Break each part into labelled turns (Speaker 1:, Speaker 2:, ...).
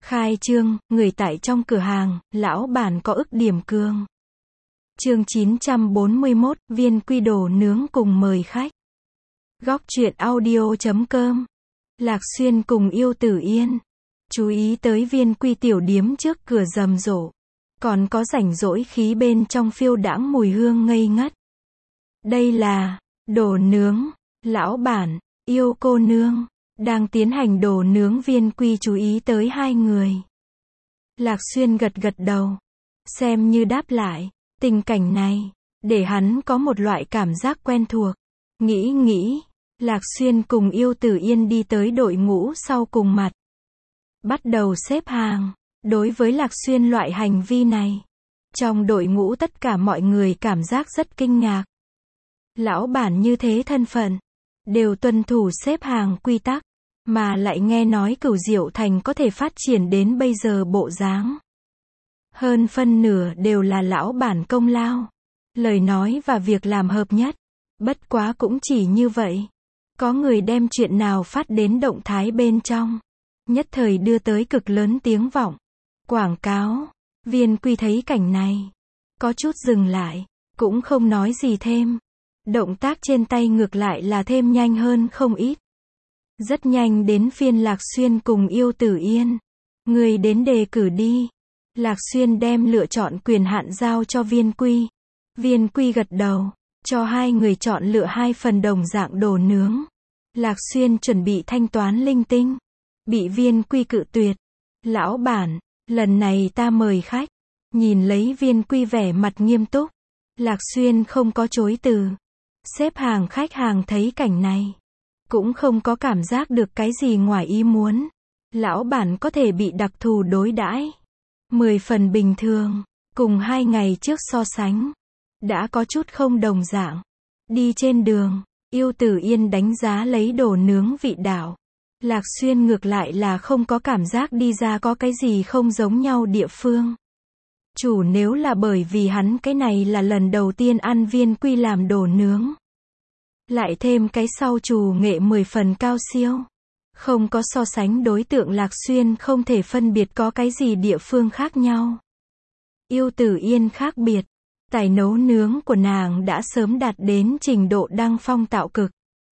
Speaker 1: Khai trương, người tại trong cửa hàng, lão bản có ức điểm cương. Chương 941, viên quy đồ nướng cùng mời khách. Góc truyện audio.com. Lạc Xuyên cùng Yêu Tử Yên. Chú ý tới viên quy tiểu điếm trước cửa rầm rộ. Còn có rảnh rỗi khí bên trong phiêu đãng mùi hương ngây ngất. Đây là đồ nướng. Lão bản, Yêu cô nương đang tiến hành đồ nướng. Viên quy chú ý tới hai người. Lạc Xuyên gật gật đầu, xem như đáp lại. Tình cảnh này để hắn có một loại cảm giác quen thuộc. Nghĩ, Lạc Xuyên cùng Yêu Tử Yên đi tới đội ngũ sau cùng mặt, bắt đầu xếp hàng. Đối với Lạc Xuyên loại hành vi này, trong đội ngũ tất cả mọi người cảm giác rất kinh ngạc. Lão bản như thế thân phận, đều tuân thủ xếp hàng quy tắc, mà lại nghe nói Cửu Diệu Thành có thể phát triển đến bây giờ bộ dáng. Hơn phân nửa đều là lão bản công lao. Lời nói và việc làm hợp nhất. Bất quá cũng chỉ như vậy. Có người đem chuyện nào phát đến động thái bên trong, nhất thời đưa tới cực lớn tiếng vọng. Quảng cáo. Viên quy thấy cảnh này, có chút dừng lại, cũng không nói gì thêm. Động tác trên tay ngược lại là thêm nhanh hơn không ít. Rất nhanh đến phiên Lạc Xuyên cùng Yêu Tử Yên. Người đến đề cử đi. Lạc Xuyên đem lựa chọn quyền hạn giao cho Viên quy. Viên quy gật đầu, cho hai người chọn lựa hai phần đồng dạng đồ nướng. Lạc Xuyên chuẩn bị thanh toán linh tinh, bị Viên quy cự tuyệt. Lão bản, lần này ta mời khách. Nhìn lấy Viên quy vẻ mặt nghiêm túc, Lạc Xuyên không có chối từ. Xếp hàng khách hàng thấy cảnh này, cũng không có cảm giác được cái gì ngoài ý muốn. Lão bản có thể bị đặc thù đối đãi 10 phần bình thường, cùng 2 ngày trước so sánh, đã có chút không đồng dạng. Đi trên đường, Yêu Tử Yên đánh giá lấy đồ nướng vị đạo. Lạc Xuyên ngược lại là không có cảm giác đi ra có cái gì không giống nhau địa phương. Chủ nếu là bởi vì hắn cái này là lần đầu tiên ăn Viên quy làm đồ nướng. Lại thêm cái sau chủ nghệ 10 phần cao siêu. Không có so sánh đối tượng Lạc Xuyên không thể phân biệt có cái gì địa phương khác nhau. Yêu Tử Yên khác biệt. Tài nấu nướng của nàng đã sớm đạt đến trình độ đăng phong tạo cực.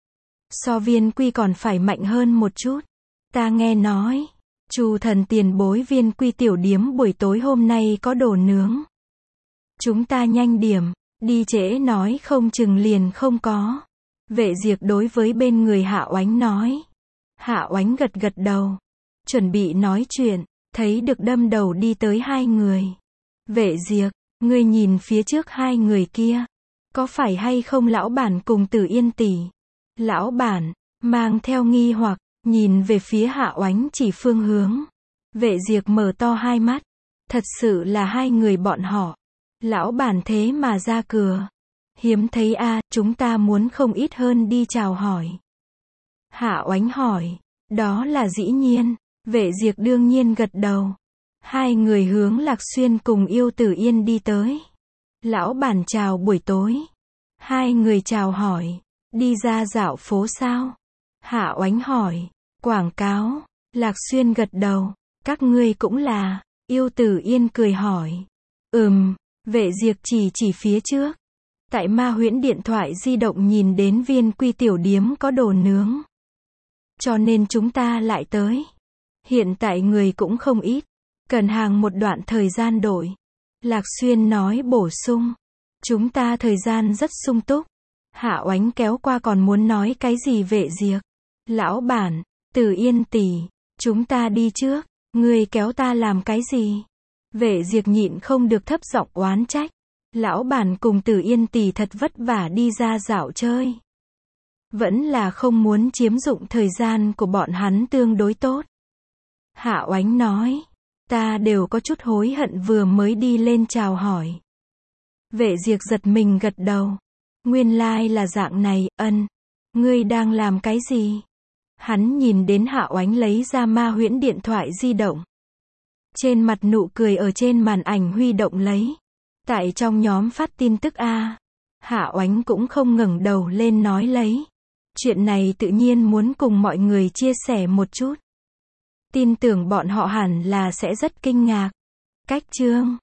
Speaker 1: So Viên quy còn phải mạnh hơn một chút. Ta nghe nói, Chu thần tiền bối Viên quy tiểu điếm buổi tối hôm nay có đồ nướng. Chúng ta nhanh điểm, đi trễ nói không chừng liền không có. Vệ Diệp đối với bên người Hạ Oánh nói. Hạ Oánh gật gật đầu, chuẩn bị nói chuyện, thấy được đâm đầu đi tới hai người. Vệ Diệp, ngươi nhìn phía trước hai người kia, có phải hay không lão bản cùng Tử Yên tỷ? Lão bản, mang theo nghi hoặc, nhìn về phía Hạ Oánh chỉ phương hướng. Vệ Diệp mở to hai mắt, thật sự là hai người bọn họ. Lão bản thế mà ra cửa. Hiếm thấy a, chúng ta muốn không ít hơn đi chào hỏi. Hạ Oánh hỏi, đó là dĩ nhiên. Vệ Diệp đương nhiên gật đầu. Hai người hướng Lạc Xuyên cùng Yêu Tử Yên đi tới. Lão bản chào buổi tối. Hai người chào hỏi, đi ra dạo phố sao? Hạ Oánh hỏi, quảng cáo. Lạc Xuyên gật đầu, các ngươi cũng là. Yêu Tử Yên cười hỏi, Vệ Diệp chỉ phía trước. Tại Ma Huyễn điện thoại di động nhìn đến Viên quy tiểu điếm có đồ nướng, cho nên chúng ta lại tới. Hiện tại người cũng không ít, cần hàng một đoạn thời gian đổi. Lạc Xuyên nói bổ sung, chúng ta thời gian rất sung túc. Hạ Oánh kéo qua còn muốn nói cái gì Vệ Diệp. Lão bản, Tử Yên tỷ, chúng ta đi trước, ngươi kéo ta làm cái gì? Vệ Diệp nhịn không được thấp giọng oán trách. Lão bản cùng Tử Yên tỷ thật vất vả đi ra dạo chơi. Vẫn là không muốn chiếm dụng thời gian của bọn hắn tương đối tốt. Hạ Oánh nói, ta đều có chút hối hận vừa mới đi lên chào hỏi. Vệ Diệp giật mình gật đầu. Nguyên lai là dạng này, ngươi đang làm cái gì? Hắn nhìn đến Hạ Oánh lấy ra Ma Huyễn điện thoại di động. Trên mặt nụ cười ở trên màn ảnh huy động lấy. Tại trong nhóm phát tin tức a. Hạ Oánh cũng không ngẩng đầu lên nói lấy. Chuyện này tự nhiên muốn cùng mọi người chia sẻ một chút. Tin tưởng bọn họ hẳn là sẽ rất kinh ngạc. Cách chương